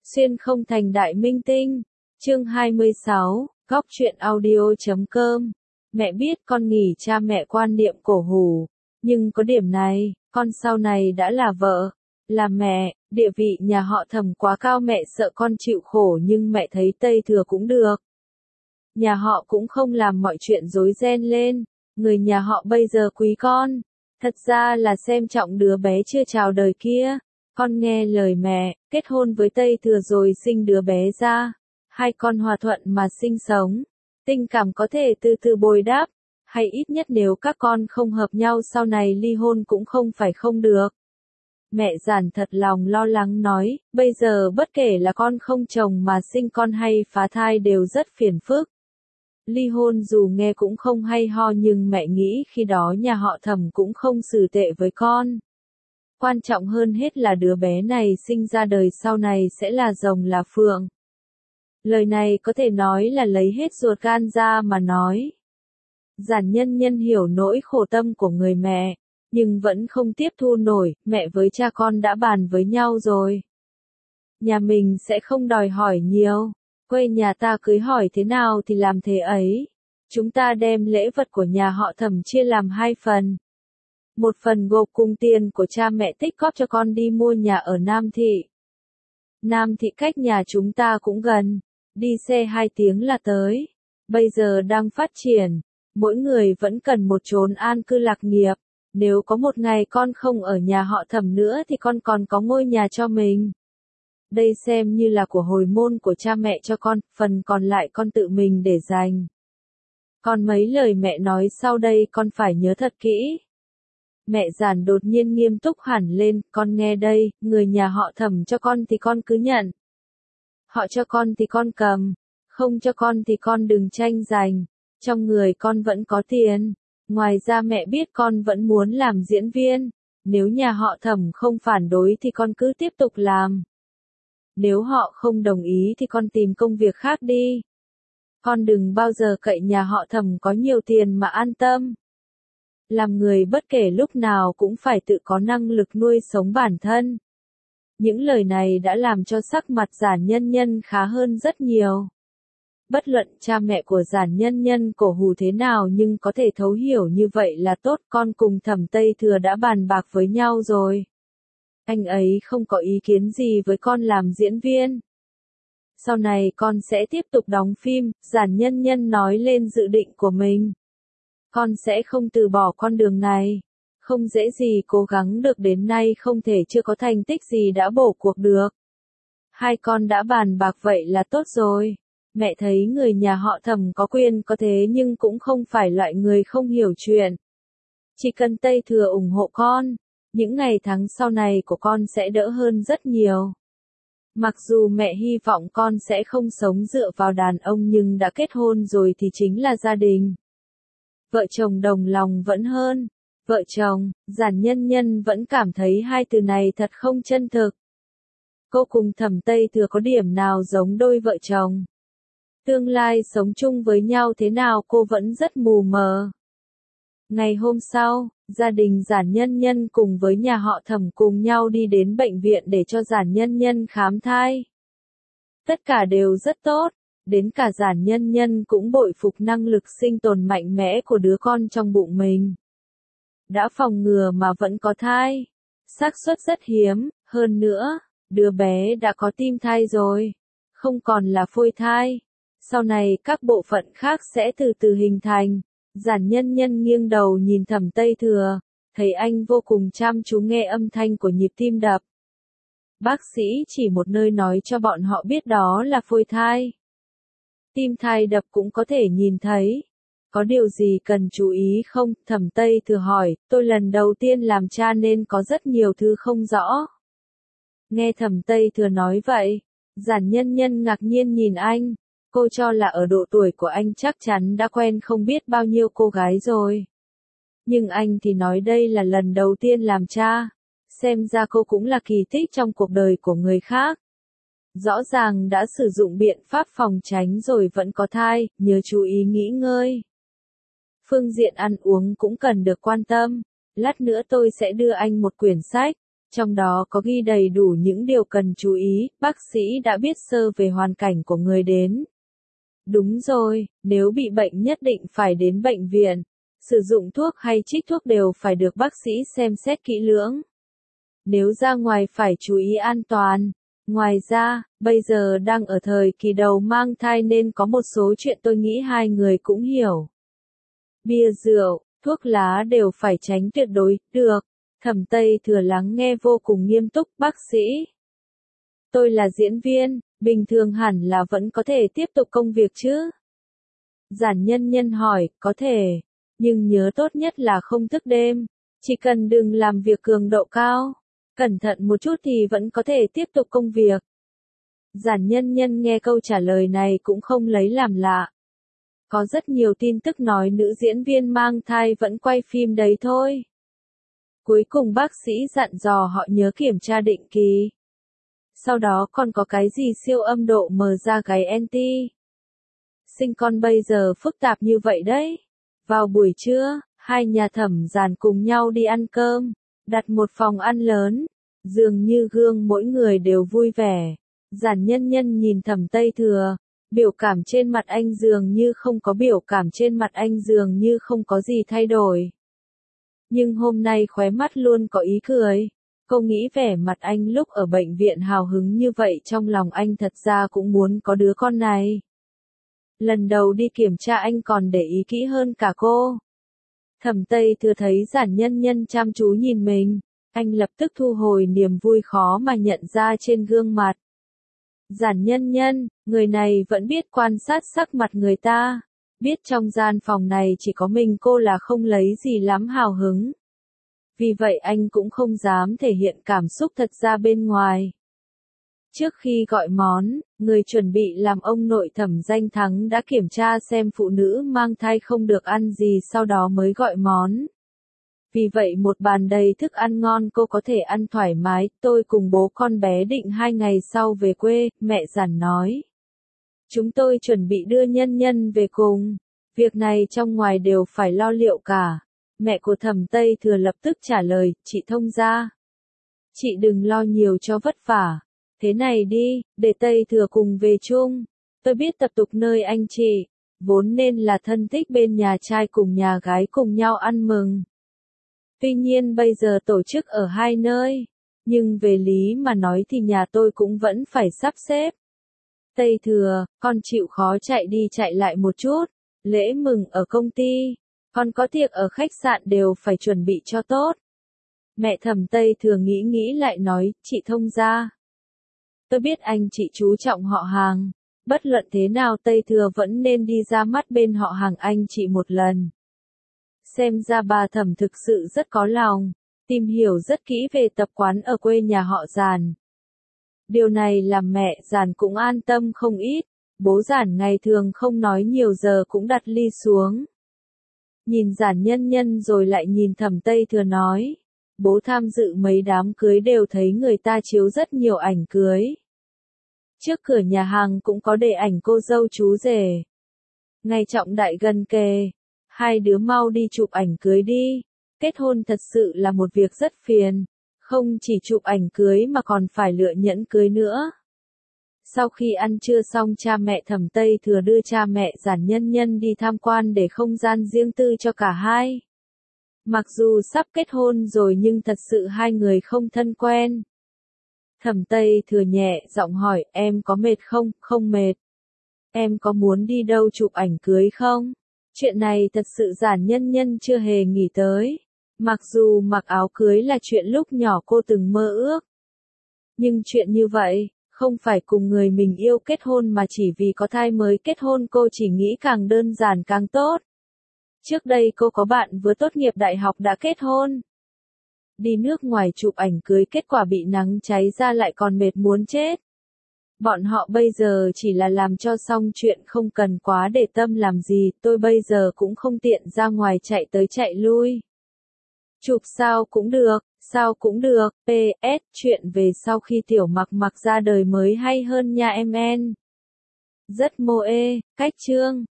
Xuyên không thành đại minh tinh. Chương 26, Góc truyện audio.com. Mẹ biết con nghỉ cha mẹ quan niệm cổ hủ, nhưng có điểm này, con sau này đã là vợ, là mẹ, địa vị nhà họ Thẩm quá cao, mẹ sợ con chịu khổ, nhưng mẹ thấy Tây Thừa cũng được. Nhà họ cũng không làm mọi chuyện rối ren lên, người nhà họ bây giờ quý con, thật ra là xem trọng đứa bé chưa chào đời kia. Con nghe lời mẹ, kết hôn với Tây Thừa rồi sinh đứa bé ra. Hai con hòa thuận mà sinh sống. Tình cảm có thể từ từ bồi đắp. Hay ít nhất nếu các con không hợp nhau sau này ly hôn cũng không phải không được. Mẹ Giản thật lòng lo lắng nói, bây giờ bất kể là con không chồng mà sinh con hay phá thai đều rất phiền phức. Ly hôn dù nghe cũng không hay ho, nhưng mẹ nghĩ khi đó nhà họ Thẩm cũng không xử tệ với con. Quan trọng hơn hết là đứa bé này sinh ra đời sau này sẽ là rồng là phượng. Lời này có thể nói là lấy hết ruột gan ra mà nói. Giản Nhân Nhân hiểu nỗi khổ tâm của người mẹ, nhưng vẫn không tiếp thu nổi, mẹ với cha con đã bàn với nhau rồi. Nhà mình sẽ không đòi hỏi nhiều, quê nhà ta cưới hỏi thế nào thì làm thế ấy. Chúng ta đem lễ vật của nhà họ Thẩm chia làm 2 phần. Một phần gộp cùng tiền của cha mẹ tích góp cho con đi mua nhà ở Nam Thị. Nam Thị cách nhà chúng ta cũng gần, đi xe 2 tiếng là tới. Bây giờ đang phát triển, mỗi người vẫn cần một chốn an cư lạc nghiệp. Nếu có một ngày con không ở nhà họ Thẩm nữa thì con còn có ngôi nhà cho mình. Đây xem như là của hồi môn của cha mẹ cho con, phần còn lại con tự mình để dành. Còn mấy lời mẹ nói sau đây con phải nhớ thật kỹ. Mẹ Giản đột nhiên nghiêm túc hẳn lên, con nghe đây, người nhà họ Thẩm cho con thì con cứ nhận. Họ cho con thì con cầm, không cho con thì con đừng tranh giành, trong người con vẫn có tiền. Ngoài ra mẹ biết con vẫn muốn làm diễn viên, nếu nhà họ Thẩm không phản đối thì con cứ tiếp tục làm. Nếu họ không đồng ý thì con tìm công việc khác đi. Con đừng bao giờ cậy nhà họ Thẩm có nhiều tiền mà an tâm. Làm người bất kể lúc nào cũng phải tự có năng lực nuôi sống bản thân. Những lời này đã làm cho sắc mặt Giản Nhân Nhân khá hơn rất nhiều. Bất luận cha mẹ của Giản Nhân Nhân cổ hủ thế nào nhưng có thể thấu hiểu như vậy là tốt, con cùng Thẩm Tây Thừa đã bàn bạc với nhau rồi. Anh ấy không có ý kiến gì với con làm diễn viên. Sau này con sẽ tiếp tục đóng phim, Giản Nhân Nhân nói lên dự định của mình. Con sẽ không từ bỏ con đường này. Không dễ gì cố gắng được đến nay không thể chưa có thành tích gì đã bỏ cuộc được. Hai con đã bàn bạc vậy là tốt rồi. Mẹ thấy người nhà họ Thẩm có quyền có thế nhưng cũng không phải loại người không hiểu chuyện. Chỉ cần Tây Thừa ủng hộ con, những ngày tháng sau này của con sẽ đỡ hơn rất nhiều. Mặc dù mẹ hy vọng con sẽ không sống dựa vào đàn ông nhưng đã kết hôn rồi thì chính là gia đình. Vợ chồng đồng lòng vẫn hơn. Vợ chồng, Giản Nhân Nhân vẫn cảm thấy hai từ này thật không chân thực. Cô cùng Thẩm Tây Thừa có điểm nào giống đôi vợ chồng? Tương lai sống chung với nhau thế nào cô vẫn rất mù mờ. Ngày hôm sau, gia đình Giản Nhân Nhân cùng với nhà họ Thẩm cùng nhau đi đến bệnh viện để cho Giản Nhân Nhân khám thai. Tất cả đều rất tốt, đến cả Giản Nhân Nhân cũng bội phục năng lực sinh tồn mạnh mẽ của đứa con trong bụng mình. Đã phòng ngừa mà vẫn có thai, xác suất rất hiếm, hơn nữa, đứa bé đã có tim thai rồi, không còn là phôi thai. Sau này các bộ phận khác sẽ từ từ hình thành. Giản Nhân Nhân nghiêng đầu nhìn Thẩm Tây Thừa, thấy anh vô cùng chăm chú nghe âm thanh của nhịp tim đập. Bác sĩ chỉ một nơi nói cho bọn họ biết đó là phôi thai. Tim thai đập cũng có thể nhìn thấy. Có điều gì cần chú ý không? Thẩm Tây Thừa hỏi, tôi lần đầu tiên làm cha nên có rất nhiều thứ không rõ. Nghe Thẩm Tây Thừa nói vậy, Giản Nhân Nhân ngạc nhiên nhìn anh. Cô cho là ở độ tuổi của anh chắc chắn đã quen không biết bao nhiêu cô gái rồi. Nhưng anh thì nói đây là lần đầu tiên làm cha. Xem ra cô cũng là kỳ tích trong cuộc đời của người khác. Rõ ràng đã sử dụng biện pháp phòng tránh rồi vẫn có thai, nhớ chú ý nghỉ ngơi. Phương diện ăn uống cũng cần được quan tâm. Lát nữa tôi sẽ đưa anh một quyển sách. Trong đó có ghi đầy đủ những điều cần chú ý, bác sĩ đã biết sơ về hoàn cảnh của người đến. Đúng rồi, nếu bị bệnh nhất định phải đến bệnh viện. Sử dụng thuốc hay trích thuốc đều phải được bác sĩ xem xét kỹ lưỡng. Nếu ra ngoài phải chú ý an toàn. Ngoài ra, bây giờ đang ở thời kỳ đầu mang thai nên có một số chuyện tôi nghĩ hai người cũng hiểu. Bia rượu, thuốc lá đều phải tránh tuyệt đối, được. Thẩm Tây Thừa lắng nghe vô cùng nghiêm túc, bác sĩ. Tôi là diễn viên, bình thường hẳn là vẫn có thể tiếp tục công việc chứ? Giản Nhân Nhân hỏi, có thể, nhưng nhớ tốt nhất là không thức đêm, chỉ cần đừng làm việc cường độ cao, cẩn thận một chút thì vẫn có thể tiếp tục công việc. Giản Nhân Nhân nghe câu trả lời này cũng không lấy làm lạ. Có rất nhiều tin tức nói nữ diễn viên mang thai vẫn quay phim đấy thôi. Cuối cùng bác sĩ dặn dò họ nhớ kiểm tra định kỳ. Sau đó còn có cái gì siêu âm độ mờ da gáy NT. Sinh con bây giờ phức tạp như vậy đấy. Vào buổi trưa, hai nhà Thẩm Giản cùng nhau đi ăn cơm, đặt một phòng ăn lớn, dường như gương mỗi người đều vui vẻ. Giản Nhân Nhân nhìn Thẩm Tây Thừa, biểu cảm trên mặt anh dường như không có biểu cảm trên mặt anh dường như không có gì thay đổi. Nhưng hôm nay khóe mắt luôn có ý cười. Cô nghĩ vẻ mặt anh lúc ở bệnh viện hào hứng như vậy trong lòng anh thật ra cũng muốn có đứa con này. Lần đầu đi kiểm tra anh còn để ý kỹ hơn cả cô. Thẩm Tây Thừa thấy Giản Nhân Nhân chăm chú nhìn mình, anh lập tức thu hồi niềm vui khó mà nhận ra trên gương mặt. Giản Nhân Nhân, người này vẫn biết quan sát sắc mặt người ta, biết trong gian phòng này chỉ có mình cô là không lấy gì lắm hào hứng. Vì vậy anh cũng không dám thể hiện cảm xúc thật ra bên ngoài. Trước khi gọi món, người chuẩn bị làm ông nội Thẩm Danh Thắng đã kiểm tra xem phụ nữ mang thai không được ăn gì sau đó mới gọi món. Vì vậy một bàn đầy thức ăn ngon cô có thể ăn thoải mái, tôi cùng bố con bé định 2 ngày sau về quê, mẹ Giản nói. Chúng tôi chuẩn bị đưa Nhân Nhân về cùng, việc này trong ngoài đều phải lo liệu cả. Mẹ của Thẩm Tây Thừa lập tức trả lời, chị thông gia. Chị đừng lo nhiều cho vất vả. Thế này đi, để Tây Thừa cùng về chung. Tôi biết tập tục nơi anh chị, vốn nên là thân thích bên nhà trai cùng nhà gái cùng nhau ăn mừng. Tuy nhiên bây giờ tổ chức ở hai nơi, nhưng về lý mà nói thì nhà tôi cũng vẫn phải sắp xếp. Tây Thừa, con chịu khó chạy đi chạy lại một chút, lễ mừng ở công ty, còn có tiệc ở khách sạn đều phải chuẩn bị cho tốt. Mẹ Thẩm Tây Thừa nghĩ lại nói, chị thông gia. Tôi biết anh chị chú trọng họ hàng, bất luận thế nào Tây Thừa vẫn nên đi ra mắt bên họ hàng anh chị một lần. Xem ra bà Thẩm thực sự rất có lòng, tìm hiểu rất kỹ về tập quán ở quê nhà họ Giản. Điều này làm mẹ Giản cũng an tâm không ít, bố Giản ngày thường không nói nhiều giờ cũng đặt ly xuống. Nhìn Giản Nhân Nhân rồi lại nhìn Thẩm Tây Thừa nói, bố tham dự mấy đám cưới đều thấy người ta chiếu rất nhiều ảnh cưới. Trước cửa nhà hàng cũng có để ảnh cô dâu chú rể. Ngày trọng đại gần kề, hai đứa mau đi chụp ảnh cưới đi, kết hôn thật sự là một việc rất phiền, không chỉ chụp ảnh cưới mà còn phải lựa nhẫn cưới nữa. Sau khi ăn trưa xong cha mẹ Thẩm Tây Thừa đưa cha mẹ Giản Nhân Nhân đi tham quan để không gian riêng tư cho cả hai. Mặc dù sắp kết hôn rồi nhưng thật sự hai người không thân quen. Thẩm Tây Thừa nhẹ giọng hỏi, em có mệt không? Không mệt. Em có muốn đi đâu chụp ảnh cưới không? Chuyện này thật sự Giản Nhân Nhân chưa hề nghĩ tới. Mặc dù mặc áo cưới là chuyện lúc nhỏ cô từng mơ ước. Nhưng chuyện như vậy, không phải cùng người mình yêu kết hôn mà chỉ vì có thai mới kết hôn cô chỉ nghĩ càng đơn giản càng tốt. Trước đây cô có bạn vừa tốt nghiệp đại học đã kết hôn. Đi nước ngoài chụp ảnh cưới kết quả bị nắng cháy ra lại còn mệt muốn chết. Bọn họ bây giờ chỉ là làm cho xong chuyện không cần quá để tâm làm gì, tôi bây giờ cũng không tiện ra ngoài chạy tới chạy lui. Chụp sao cũng được, PS, chuyện về sau khi Tiểu Mặc Mặc ra đời mới hay hơn nha em en. Rất mô ê, cách chương.